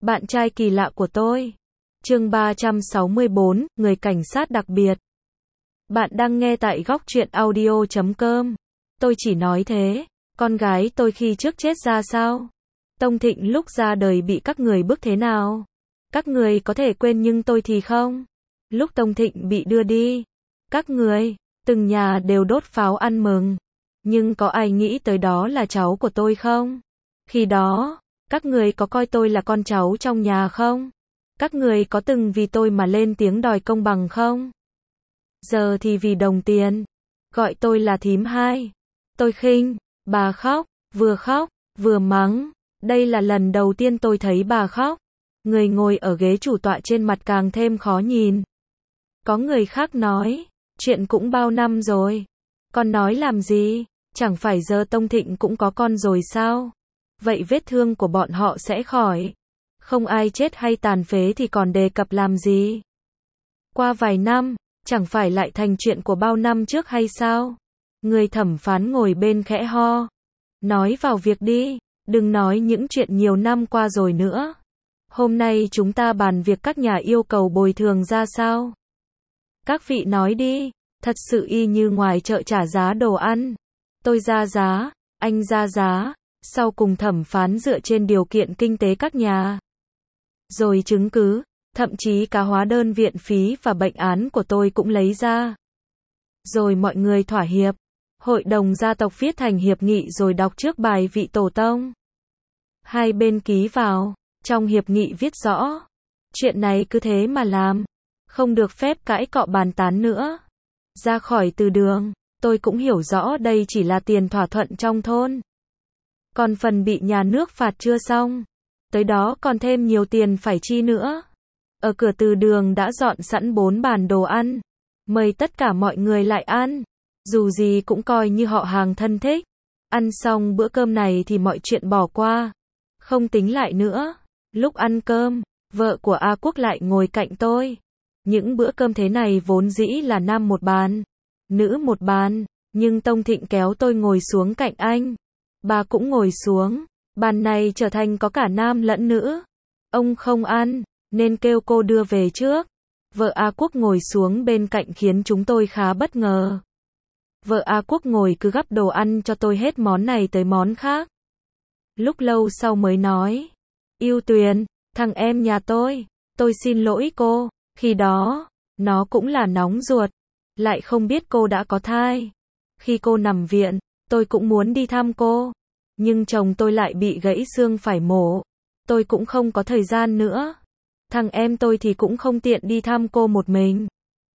Bạn trai kỳ lạ của tôi. Chương 364, người cảnh sát đặc biệt. Bạn đang nghe tại góc truyện audio.com. Tôi chỉ nói thế. Con gái tôi khi trước chết ra sao? Tông Thịnh lúc ra đời bị các người bức thế nào? Các người có thể quên nhưng tôi thì không. Lúc Tông Thịnh bị đưa đi, các người, từng nhà đều đốt pháo ăn mừng. Nhưng có ai nghĩ tới đó là cháu của tôi không? Khi đó, các người có coi tôi là con cháu trong nhà không? Các người có từng vì tôi mà lên tiếng đòi công bằng không? Giờ thì vì đồng tiền, gọi tôi là thím hai. Tôi khinh, bà khóc, vừa mắng. Đây là lần đầu tiên tôi thấy bà khóc. Người ngồi ở ghế chủ tọa trên mặt càng thêm khó nhìn. Có người khác nói, chuyện cũng bao năm rồi. Con nói làm gì? Chẳng phải giờ Tông Thịnh cũng có con rồi sao? Vậy vết thương của bọn họ sẽ khỏi. Không ai chết hay tàn phế thì còn đề cập làm gì? Qua vài năm, chẳng phải lại thành chuyện của bao năm trước hay sao? Người thẩm phán ngồi bên khẽ ho. Nói vào việc đi, đừng nói những chuyện nhiều năm qua rồi nữa. Hôm nay chúng ta bàn việc các nhà yêu cầu bồi thường ra sao? Các vị nói đi, thật sự y như ngoài chợ trả giá đồ ăn. Tôi ra giá, anh ra giá, sau cùng thẩm phán dựa trên điều kiện kinh tế các nhà. Rồi chứng cứ, thậm chí cả hóa đơn viện phí và bệnh án của tôi cũng lấy ra. Rồi mọi người thỏa hiệp. Hội đồng gia tộc viết thành hiệp nghị rồi đọc trước bài vị tổ tông. Hai bên ký vào, trong hiệp nghị viết rõ. Chuyện này cứ thế mà làm. Không được phép cãi cọ bàn tán nữa. Ra khỏi từ đường, tôi cũng hiểu rõ đây chỉ là tiền thỏa thuận trong thôn. Còn phần bị nhà nước phạt chưa xong. Tới đó còn thêm nhiều tiền phải chi nữa. Ở cửa từ đường đã dọn sẵn 4 bàn đồ ăn. Mời tất cả mọi người lại ăn. Dù gì cũng coi như họ hàng thân thích. Ăn xong bữa cơm này thì mọi chuyện bỏ qua. Không tính lại nữa. Lúc ăn cơm, vợ của A Quốc lại ngồi cạnh tôi. Những bữa cơm thế này vốn dĩ là nam một bàn, nữ một bàn. Nhưng Tông Thịnh kéo tôi ngồi xuống cạnh anh. Bà cũng ngồi xuống. Bàn này trở thành có cả nam lẫn nữ. Ông không ăn, nên kêu cô đưa về trước. Vợ A Quốc ngồi xuống bên cạnh khiến chúng tôi khá bất ngờ. Vợ A Quốc ngồi cứ gắp đồ ăn cho tôi hết món này tới món khác. Lúc lâu sau mới nói. Yêu Tuyền, thằng em nhà tôi xin lỗi cô. Khi đó, nó cũng là nóng ruột. Lại không biết cô đã có thai. Khi cô nằm viện, tôi cũng muốn đi thăm cô. Nhưng chồng tôi lại bị gãy xương phải mổ. Tôi cũng không có thời gian nữa. Thằng em tôi thì cũng không tiện đi thăm cô một mình.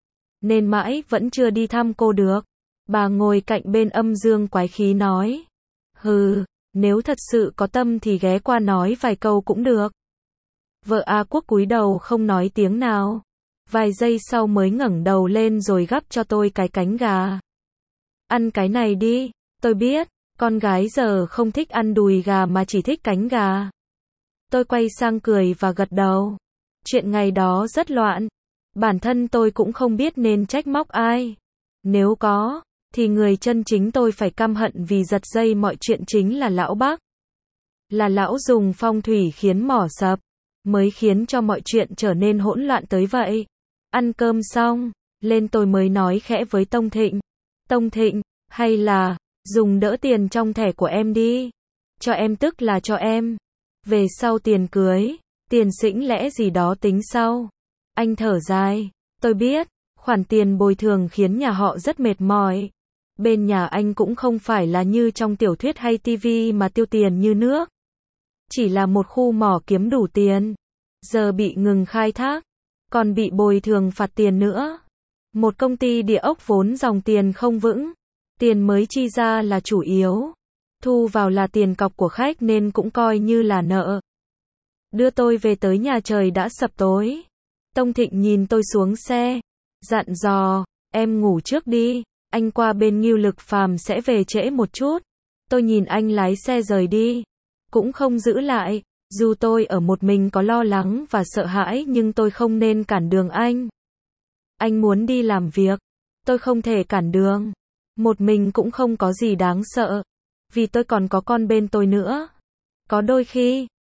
Nên mãi vẫn chưa đi thăm cô được. Bà ngồi cạnh bên âm dương quái khí nói. Hừ, nếu thật sự có tâm thì ghé qua nói vài câu cũng được. Vợ A Quốc cúi đầu không nói tiếng nào. Vài giây sau mới ngẩng đầu lên rồi gắp cho tôi cái cánh gà. Ăn cái này đi, tôi biết, con gái giờ không thích ăn đùi gà mà chỉ thích cánh gà. Tôi quay sang cười và gật đầu. Chuyện ngày đó rất loạn. Bản thân tôi cũng không biết nên trách móc ai. Nếu có, thì người chân chính tôi phải căm hận vì giật dây mọi chuyện chính là lão Bắc. Là lão dùng phong thủy khiến mỏ sập, mới khiến cho mọi chuyện trở nên hỗn loạn tới vậy. Ăn cơm xong, lên tôi mới nói khẽ với Tông Thịnh. Tông Thịnh, hay là, dùng đỡ tiền trong thẻ của em đi. Cho em tức là cho em. Về sau tiền cưới, tiền xĩnh lẽ gì đó tính sau. Anh thở dài. Tôi biết, khoản tiền bồi thường khiến nhà họ rất mệt mỏi. Bên nhà anh cũng không phải là như trong tiểu thuyết hay tivi mà tiêu tiền như nước. Chỉ là một khu mỏ kiếm đủ tiền. Giờ bị ngừng khai thác. Còn bị bồi thường phạt tiền nữa. Một công ty địa ốc vốn dòng tiền không vững. Tiền mới chi ra là chủ yếu. Thu vào là tiền cọc của khách nên cũng coi như là nợ. Đưa tôi về tới nhà trời đã sập tối. Tông Thịnh nhìn tôi xuống xe. Dặn dò, em ngủ trước đi. Anh qua bên Ngưu Lực Phàm sẽ về trễ một chút. Tôi nhìn anh lái xe rời đi. Cũng không giữ lại. Dù tôi ở một mình có lo lắng và sợ hãi nhưng tôi không nên cản đường anh. Anh muốn đi làm việc. Tôi không thể cản đường. Một mình cũng không có gì đáng sợ. Vì tôi còn có con bên tôi nữa. Có đôi khi,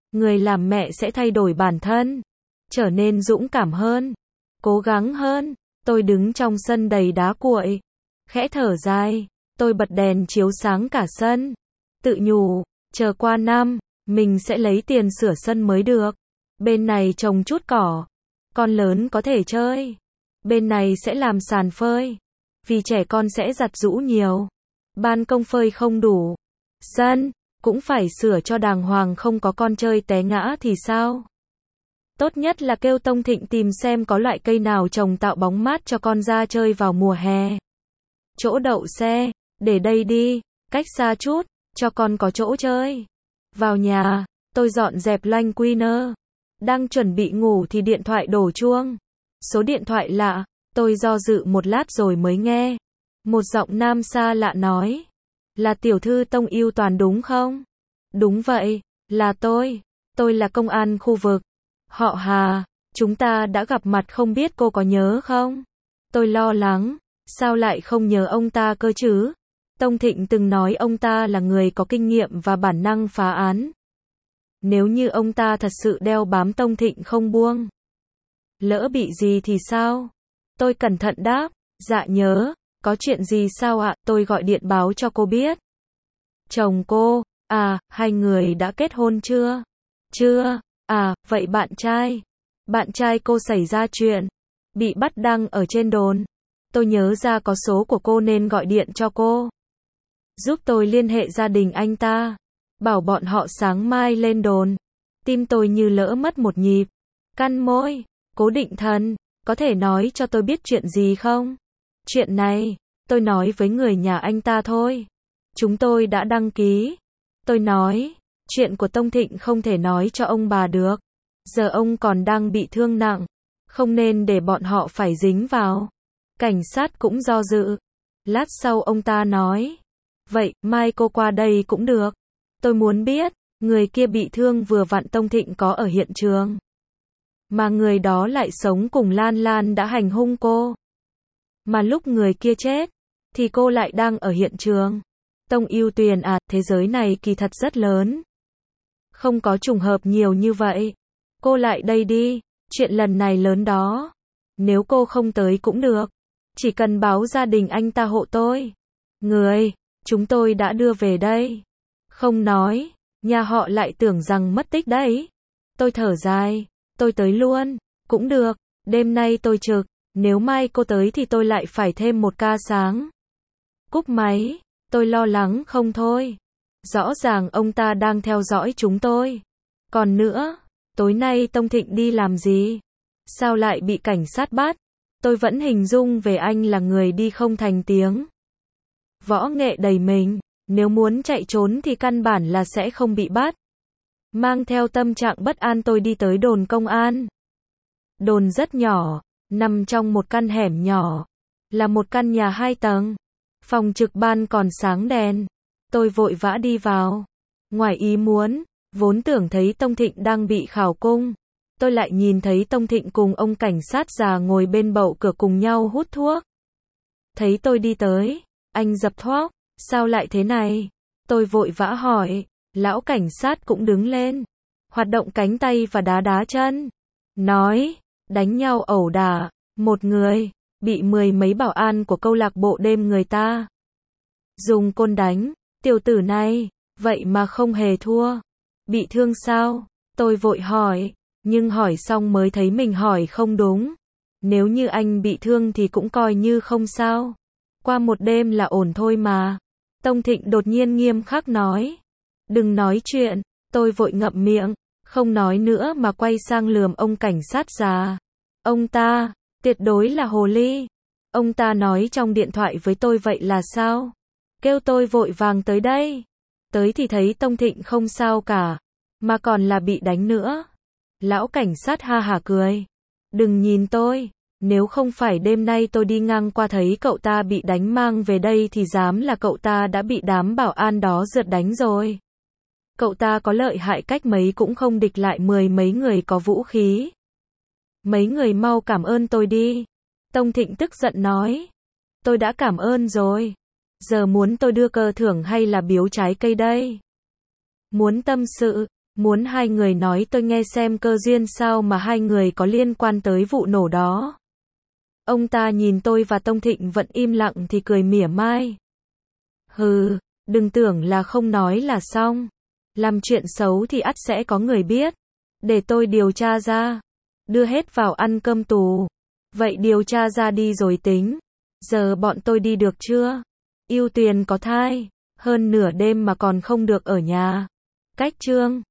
Người làm mẹ sẽ thay đổi bản thân, trở nên dũng cảm hơn, cố gắng hơn. Tôi đứng trong sân đầy đá cuội, khẽ thở dài, tôi bật đèn chiếu sáng cả sân, tự nhủ, chờ qua năm, mình sẽ lấy tiền sửa sân mới được. Bên này trồng chút cỏ, con lớn có thể chơi. Bên này sẽ làm sàn phơi, vì trẻ con sẽ giặt giũ nhiều. Ban công phơi không đủ, sân cũng phải sửa cho đàng hoàng, không có con chơi té ngã thì sao? Tốt nhất là kêu Tông Thịnh tìm xem có loại cây nào trồng tạo bóng mát cho con ra chơi vào mùa hè. Chỗ đậu xe, để đây đi, cách xa chút, cho con có chỗ chơi. Vào nhà, tôi dọn dẹp loanh quiner. Đang chuẩn bị ngủ thì điện thoại đổ chuông. Số điện thoại lạ, tôi do dự một lát rồi mới nghe. Một giọng nam xa lạ nói. Là tiểu thư Tông Yêu Toàn đúng không? Đúng vậy, là tôi là công an khu vực. Họ Hà, chúng ta đã gặp mặt không biết cô có nhớ không? Tôi lo lắng, sao lại không nhớ ông ta cơ chứ? Tông Thịnh từng nói ông ta là người có kinh nghiệm và bản năng phá án. Nếu như ông ta thật sự đeo bám Tông Thịnh không buông, lỡ bị gì thì sao? Tôi cẩn thận đáp, dạ nhớ, có chuyện gì sao ạ? Tôi gọi điện báo cho cô biết. Chồng cô, hai người đã kết hôn chưa? Chưa, vậy bạn trai cô xảy ra chuyện, bị bắt đăng ở trên đồn. Tôi nhớ ra có số của cô nên gọi điện cho cô. Giúp tôi liên hệ gia đình anh ta, bảo bọn họ sáng mai lên đồn. Tim tôi như lỡ mất một nhịp. Căn môi, Cố Định Thần, có thể nói cho tôi biết chuyện gì không? Chuyện này, tôi nói với người nhà anh ta thôi. Chúng tôi đã đăng ký. Tôi nói, chuyện của Tông Thịnh không thể nói cho ông bà được. Giờ ông còn đang bị thương nặng, không nên để bọn họ phải dính vào. Cảnh sát cũng do dự. Lát sau ông ta nói, vậy, mai cô qua đây cũng được. Tôi muốn biết, người kia bị thương vừa vặn Tông Thịnh có ở hiện trường. Mà người đó lại sống cùng Lan Lan đã hành hung cô. Mà lúc người kia chết, thì cô lại đang ở hiện trường. Tông Yêu Tuyền thế giới này kỳ thật rất lớn. Không có trùng hợp nhiều như vậy. Cô lại đây đi, chuyện lần này lớn đó. Nếu cô không tới cũng được. Chỉ cần báo gia đình anh ta hộ tôi. Chúng tôi đã đưa về đây. Không nói, nhà họ lại tưởng rằng mất tích đấy. Tôi thở dài, tôi tới luôn, cũng được, đêm nay tôi trực, nếu mai cô tới thì tôi lại phải thêm một ca sáng. Cúp máy, tôi lo lắng không thôi. Rõ ràng ông ta đang theo dõi chúng tôi. Còn nữa, tối nay Tông Thịnh đi làm gì? Sao lại bị cảnh sát bắt? Tôi vẫn hình dung về anh là người đi không thành tiếng. Võ nghệ đầy mình, nếu muốn chạy trốn thì căn bản là sẽ không bị bắt. Mang theo tâm trạng bất an tôi đi tới đồn công an. Đồn rất nhỏ, nằm trong một căn hẻm nhỏ. Là một căn nhà 2 tầng. Phòng trực ban còn sáng đèn. Tôi vội vã đi vào. Ngoài ý muốn, vốn tưởng thấy Tông Thịnh đang bị khảo cung. Tôi lại nhìn thấy Tông Thịnh cùng ông cảnh sát già ngồi bên bậu cửa cùng nhau hút thuốc. Thấy tôi đi tới, anh dập thuốc, sao lại thế này? Tôi vội vã hỏi, lão cảnh sát cũng đứng lên, hoạt động cánh tay và đá đá chân. Nói, đánh nhau ẩu đả, một người, bị 10 mấy bảo an của câu lạc bộ đêm người ta dùng côn đánh, tiểu tử này, vậy mà không hề thua. Bị thương sao? Tôi vội hỏi, nhưng hỏi xong mới thấy mình hỏi không đúng. Nếu như anh bị thương thì cũng coi như không sao. Qua một đêm là ổn thôi mà. Tông Thịnh đột nhiên nghiêm khắc nói. Đừng nói chuyện, tôi vội ngậm miệng, không nói nữa mà quay sang lườm ông cảnh sát già. Ông ta, tuyệt đối là hồ ly. Ông ta nói trong điện thoại với tôi vậy là sao? Kêu tôi vội vàng tới đây. Tới thì thấy Tông Thịnh không sao cả, mà còn là bị đánh nữa. Lão cảnh sát ha hả cười. Đừng nhìn tôi, nếu không phải đêm nay tôi đi ngang qua thấy cậu ta bị đánh mang về đây thì dám là cậu ta đã bị đám bảo an đó rượt đánh rồi. Cậu ta có lợi hại cách mấy cũng không địch lại 10 mấy người có vũ khí. Mấy người mau cảm ơn tôi đi. Tông Thịnh tức giận nói. Tôi đã cảm ơn rồi. Giờ muốn tôi đưa cờ thưởng hay là biếu trái cây đây? Muốn tâm sự, Muốn hai người nói tôi nghe xem cơ duyên sao mà hai người có liên quan tới vụ nổ đó. Ông ta nhìn tôi và Tông Thịnh vẫn im lặng thì cười mỉa mai. Hừ, đừng tưởng là không nói là xong. Làm chuyện xấu thì ắt sẽ có người biết. Để tôi điều tra ra. Đưa hết vào ăn cơm tù. Vậy điều tra ra đi rồi tính. Giờ bọn tôi đi được chưa? Yêu Tuyền có thai. Hơn nửa đêm mà còn không được ở nhà. Cách Trương.